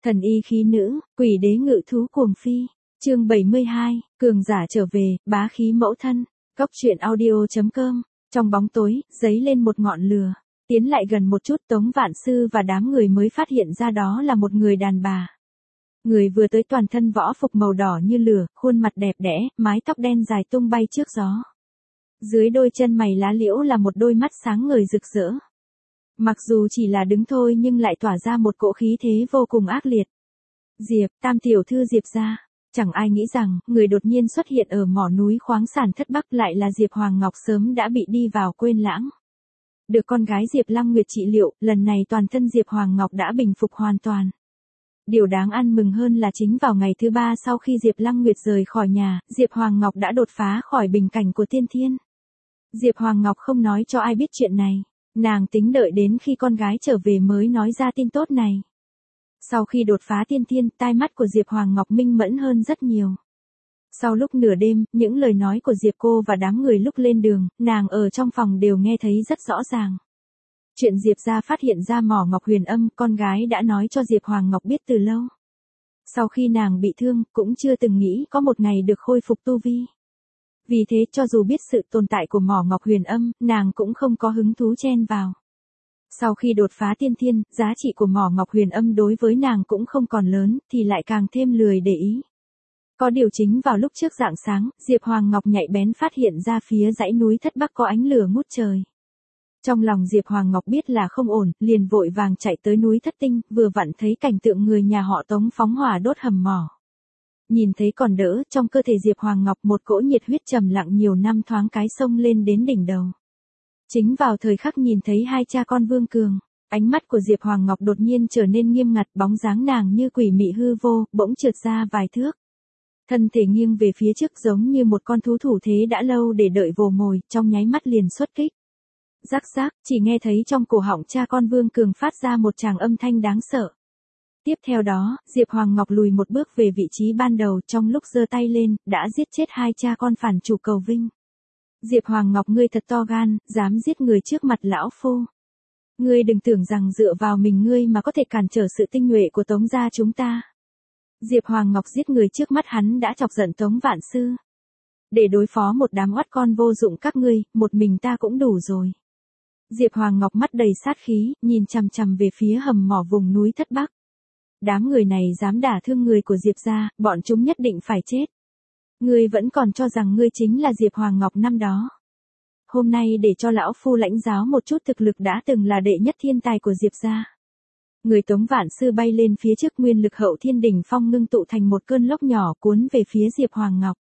Thần y khí nữ, quỷ đế ngự thú cuồng phi. Chương 72, cường giả trở về, bá khí mẫu thân. Góc truyện audio.com. Trong bóng tối, giấy lên một ngọn lửa. Tiến lại gần một chút, Tống Vạn Sư và đám người mới phát hiện ra đó là một người đàn bà. Người vừa tới toàn thân võ phục màu đỏ như lửa, khuôn mặt đẹp đẽ, mái tóc đen dài tung bay trước gió. Dưới đôi chân mày lá liễu là một đôi mắt sáng ngời rực rỡ. Mặc dù chỉ là đứng thôi nhưng lại tỏa ra một cỗ khí thế vô cùng ác liệt. Diệp, tam tiểu thư Diệp gia. Chẳng ai nghĩ rằng, người đột nhiên xuất hiện ở mỏ núi khoáng sản thất Bắc lại là Diệp Hoàng Ngọc sớm đã bị đi vào quên lãng. Được con gái Diệp Lăng Nguyệt trị liệu, lần này toàn thân Diệp Hoàng Ngọc đã bình phục hoàn toàn. Điều đáng ăn mừng hơn là chính vào ngày thứ 3 sau khi Diệp Lăng Nguyệt rời khỏi nhà, Diệp Hoàng Ngọc đã đột phá khỏi bình cảnh của tiên thiên. Diệp Hoàng Ngọc không nói cho ai biết chuyện này. Nàng tính đợi đến khi con gái trở về mới nói ra tin tốt này. Sau khi đột phá tiên thiên, tai mắt của Diệp Hoàng Ngọc minh mẫn hơn rất nhiều. Sau lúc nửa đêm, những lời nói của Diệp cô và đám người lúc lên đường, nàng ở trong phòng đều nghe thấy rất rõ ràng. Chuyện Diệp gia phát hiện ra mỏ ngọc huyền âm, con gái đã nói cho Diệp Hoàng Ngọc biết từ lâu. Sau khi nàng bị thương, cũng chưa từng nghĩ có một ngày được khôi phục tu vi. Vì thế cho dù biết sự tồn tại của mỏ ngọc huyền âm, nàng cũng không có hứng thú chen vào. Sau khi đột phá tiên thiên, giá trị của mỏ ngọc huyền âm đối với nàng cũng không còn lớn, thì lại càng thêm lười để ý. Có điều chính vào lúc trước rạng sáng, Diệp Hoàng Ngọc nhạy bén phát hiện ra phía dãy núi thất Bắc có ánh lửa ngút trời. Trong lòng Diệp Hoàng Ngọc biết là không ổn, liền vội vàng chạy tới núi Thất Tinh, vừa vặn thấy cảnh tượng người nhà họ Tống phóng hỏa đốt hầm mỏ. Nhìn thấy còn đỡ, trong cơ thể Diệp Hoàng Ngọc một cỗ nhiệt huyết trầm lặng nhiều năm thoáng cái xông lên đến đỉnh đầu. Chính vào thời khắc nhìn thấy hai cha con Vương Cường, ánh mắt của Diệp Hoàng Ngọc đột nhiên trở nên nghiêm ngặt, bóng dáng nàng như quỷ mị hư vô, bỗng trượt ra vài thước. Thân thể nghiêng về phía trước giống như một con thú thủ thế đã lâu để đợi vồ mồi, trong nháy mắt liền xuất kích. Rắc rắc, chỉ nghe thấy trong cổ họng cha con Vương Cường phát ra một tràng âm thanh đáng sợ. Tiếp theo đó, Diệp Hoàng Ngọc lùi một bước về vị trí ban đầu, trong lúc giơ tay lên, đã giết chết hai cha con phản chủ cầu vinh. Diệp Hoàng Ngọc, ngươi thật to gan, dám giết người trước mặt lão phu. Ngươi đừng tưởng rằng dựa vào mình ngươi mà có thể cản trở sự tinh nhuệ của Tống gia chúng ta. Diệp Hoàng Ngọc giết người trước mắt hắn đã chọc giận Tống Vạn Sư. Để đối phó một đám oát con vô dụng các ngươi, một mình ta cũng đủ rồi. Diệp Hoàng Ngọc mắt đầy sát khí, nhìn chằm chằm về phía hầm mỏ vùng núi thất Bắc. Đám người này dám đả thương người của Diệp gia, bọn chúng nhất định phải chết. Ngươi vẫn còn cho rằng ngươi chính là Diệp Hoàng Ngọc năm đó. Hôm nay để cho lão phu lãnh giáo một chút thực lực đã từng là đệ nhất thiên tài của Diệp gia. Người Tống Vạn Sư bay lên phía trước, nguyên lực hậu thiên đỉnh phong ngưng tụ thành một cơn lốc nhỏ cuốn về phía Diệp Hoàng Ngọc.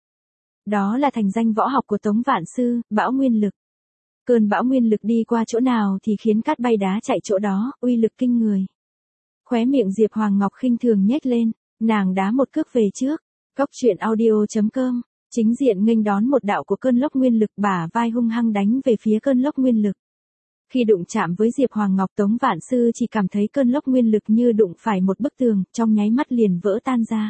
Đó là thành danh võ học của Tống Vạn Sư, bão nguyên lực. Cơn bão nguyên lực đi qua chỗ nào thì khiến cát bay đá chạy chỗ đó, uy lực kinh người. Khóe miệng Diệp Hoàng Ngọc khinh thường nhếch lên, nàng đá một cước về trước. Góc truyện audio.com, chính diện nghênh đón một đạo của cơn lốc nguyên lực, bả vai hung hăng đánh về phía cơn lốc nguyên lực. Khi đụng chạm với Diệp Hoàng Ngọc, Tống Vạn Sư chỉ cảm thấy cơn lốc nguyên lực như đụng phải một bức tường, trong nháy mắt liền vỡ tan ra.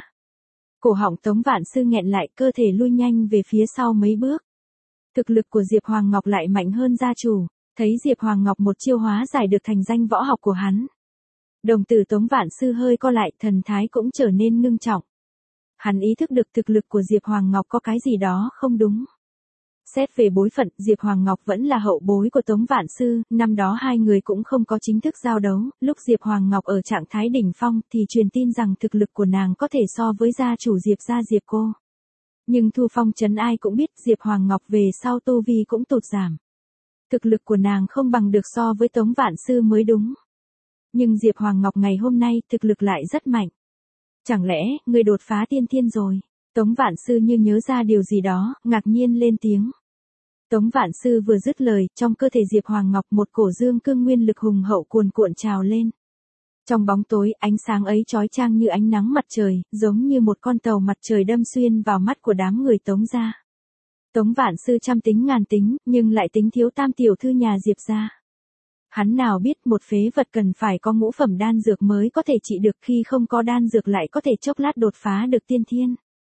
Cổ họng Tống Vạn Sư nghẹn lại, cơ thể lui nhanh về phía sau mấy bước. Thực lực của Diệp Hoàng Ngọc lại mạnh hơn gia chủ, thấy Diệp Hoàng Ngọc một chiêu hóa giải được thành danh võ học của hắn. Đồng tử Tống Vạn Sư hơi co lại, thần thái cũng trở nên ngưng trọng. Hắn ý thức được thực lực của Diệp Hoàng Ngọc có cái gì đó không đúng. Xét về bối phận, Diệp Hoàng Ngọc vẫn là hậu bối của Tống Vạn Sư, năm đó hai người cũng không có chính thức giao đấu, lúc Diệp Hoàng Ngọc ở trạng thái đỉnh phong thì truyền tin rằng thực lực của nàng có thể so với gia chủ Diệp gia Diệp cô. Nhưng Thu Phong trấn ai cũng biết Diệp Hoàng Ngọc về sau tu vi cũng tụt giảm. Thực lực của nàng không bằng được so với Tống Vạn Sư mới đúng. Nhưng Diệp Hoàng Ngọc ngày hôm nay thực lực lại rất mạnh. Chẳng lẽ, người đột phá tiên thiên rồi? Tống Vạn Sư như nhớ ra điều gì đó, ngạc nhiên lên tiếng. Tống Vạn Sư vừa dứt lời, trong cơ thể Diệp Hoàng Ngọc một cổ dương cương nguyên lực hùng hậu cuồn cuộn trào lên. Trong bóng tối, ánh sáng ấy chói chang như ánh nắng mặt trời, giống như một con tàu mặt trời đâm xuyên vào mắt của đám người Tống gia. Tống Vạn Sư trăm tính ngàn tính, nhưng lại tính thiếu tam tiểu thư nhà Diệp gia. Hắn nào biết một phế vật cần phải có ngũ phẩm đan dược mới có thể trị được, khi không có đan dược lại có thể chốc lát đột phá được tiên thiên.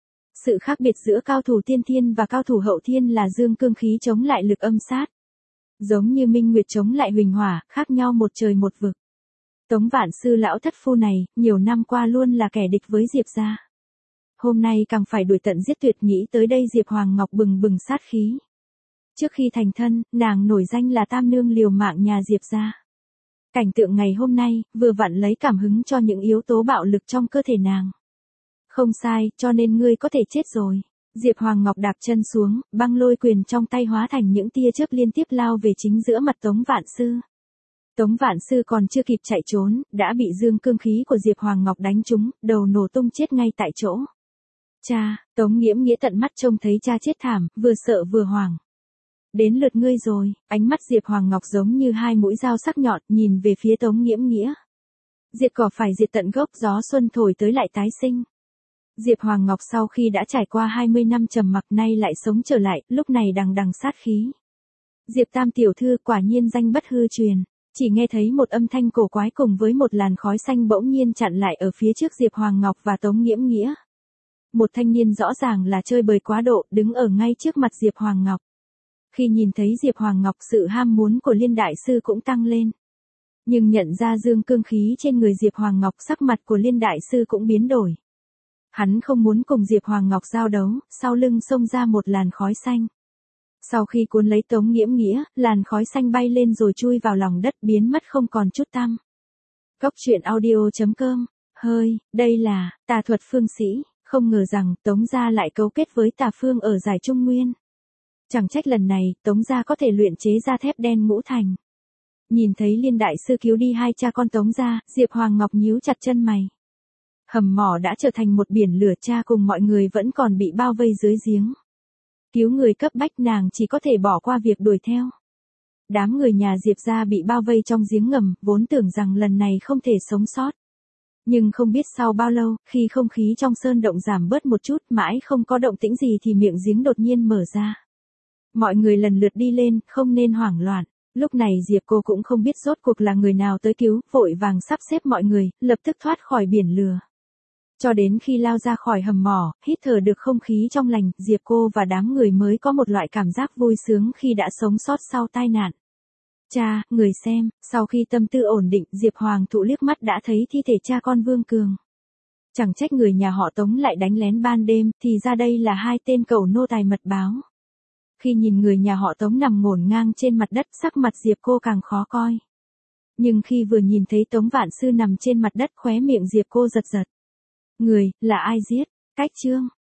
Sự khác biệt giữa cao thủ tiên thiên và cao thủ hậu thiên là dương cương khí chống lại lực âm sát. Giống như minh nguyệt chống lại huỳnh hỏa, khác nhau một trời một vực. Tống Vạn Sư lão thất phu này, nhiều năm qua luôn là kẻ địch với Diệp gia. Hôm nay càng phải đuổi tận giết tuyệt, nghĩ tới đây Diệp Hoàng Ngọc bừng bừng sát khí. Trước khi thành thân, nàng nổi danh là tam nương liều mạng nhà Diệp gia. Cảnh tượng ngày hôm nay, vừa vặn lấy cảm hứng cho những yếu tố bạo lực trong cơ thể nàng. Không sai, cho nên ngươi có thể chết rồi. Diệp Hoàng Ngọc đạp chân xuống, băng lôi quyền trong tay hóa thành những tia chớp liên tiếp lao về chính giữa mặt Tống Vạn Sư. Tống Vạn Sư còn chưa kịp chạy trốn, đã bị dương cương khí của Diệp Hoàng Ngọc đánh trúng, đầu nổ tung chết ngay tại chỗ. Cha, Tống Nghiễm Nghĩa tận mắt trông thấy cha chết thảm, vừa sợ vừa hoảng. Đến lượt ngươi rồi, ánh mắt Diệp Hoàng Ngọc giống như hai mũi dao sắc nhọn, nhìn về phía Tống Nghiễm Nghĩa. Diệt cỏ phải diệt tận gốc, gió xuân thổi tới lại tái sinh. Diệp Hoàng Ngọc sau khi đã trải qua 20 năm trầm mặc nay lại sống trở lại, lúc này đằng đằng sát khí. Diệp Tam tiểu thư quả nhiên danh bất hư truyền, chỉ nghe thấy một âm thanh cổ quái cùng với một làn khói xanh bỗng nhiên chặn lại ở phía trước Diệp Hoàng Ngọc và Tống Nghiễm Nghĩa. Một thanh niên rõ ràng là chơi bời quá độ, đứng ở ngay trước mặt Diệp Hoàng Ngọc. Khi nhìn thấy Diệp Hoàng Ngọc, sự ham muốn của Liên đại sư cũng tăng lên. Nhưng nhận ra dương cương khí trên người Diệp Hoàng Ngọc, sắc mặt của Liên đại sư cũng biến đổi. Hắn không muốn cùng Diệp Hoàng Ngọc giao đấu, sau lưng xông ra một làn khói xanh. Sau khi cuốn lấy Tống Nghiễm Nghĩa, làn khói xanh bay lên rồi chui vào lòng đất, biến mất không còn chút tăm. Cốc truyện audio.com. Hơi, đây là tà thuật phương sĩ, không ngờ rằng Tống gia lại cấu kết với tà phương ở Giải Trung Nguyên. Chẳng trách lần này, Tống gia có thể luyện chế ra thép đen ngũ thành. Nhìn thấy Liên đại sư cứu đi hai cha con Tống gia, Diệp Hoàng Ngọc nhíu chặt chân mày. Hầm mỏ đã trở thành một biển lửa, cha cùng mọi người vẫn còn bị bao vây dưới giếng. Cứu người cấp bách, nàng chỉ có thể bỏ qua việc đuổi theo. Đám người nhà Diệp gia bị bao vây trong giếng ngầm, vốn tưởng rằng lần này không thể sống sót. Nhưng không biết sau bao lâu, khi không khí trong sơn động giảm bớt một chút, mãi không có động tĩnh gì thì miệng giếng đột nhiên mở ra. Mọi người lần lượt đi lên, không nên hoảng loạn. Lúc này Diệp cô cũng không biết rốt cuộc là người nào tới cứu, vội vàng sắp xếp mọi người, lập tức thoát khỏi biển lửa. Cho đến khi lao ra khỏi hầm mỏ, hít thở được không khí trong lành, Diệp cô và đám người mới có một loại cảm giác vui sướng khi đã sống sót sau tai nạn. Cha, người xem, sau khi tâm tư ổn định, Diệp Hoàng thụ liếc mắt đã thấy thi thể cha con Vương Cường. Chẳng trách người nhà họ Tống lại đánh lén ban đêm, thì ra đây là hai tên cẩu nô tài mật báo. Khi nhìn người nhà họ Tống nằm ngổn ngang trên mặt đất, sắc mặt Diệp cô càng khó coi. Nhưng khi vừa nhìn thấy Tống Vạn Sư nằm trên mặt đất, khóe miệng Diệp cô giật giật. Người, là ai giết? Cách chương.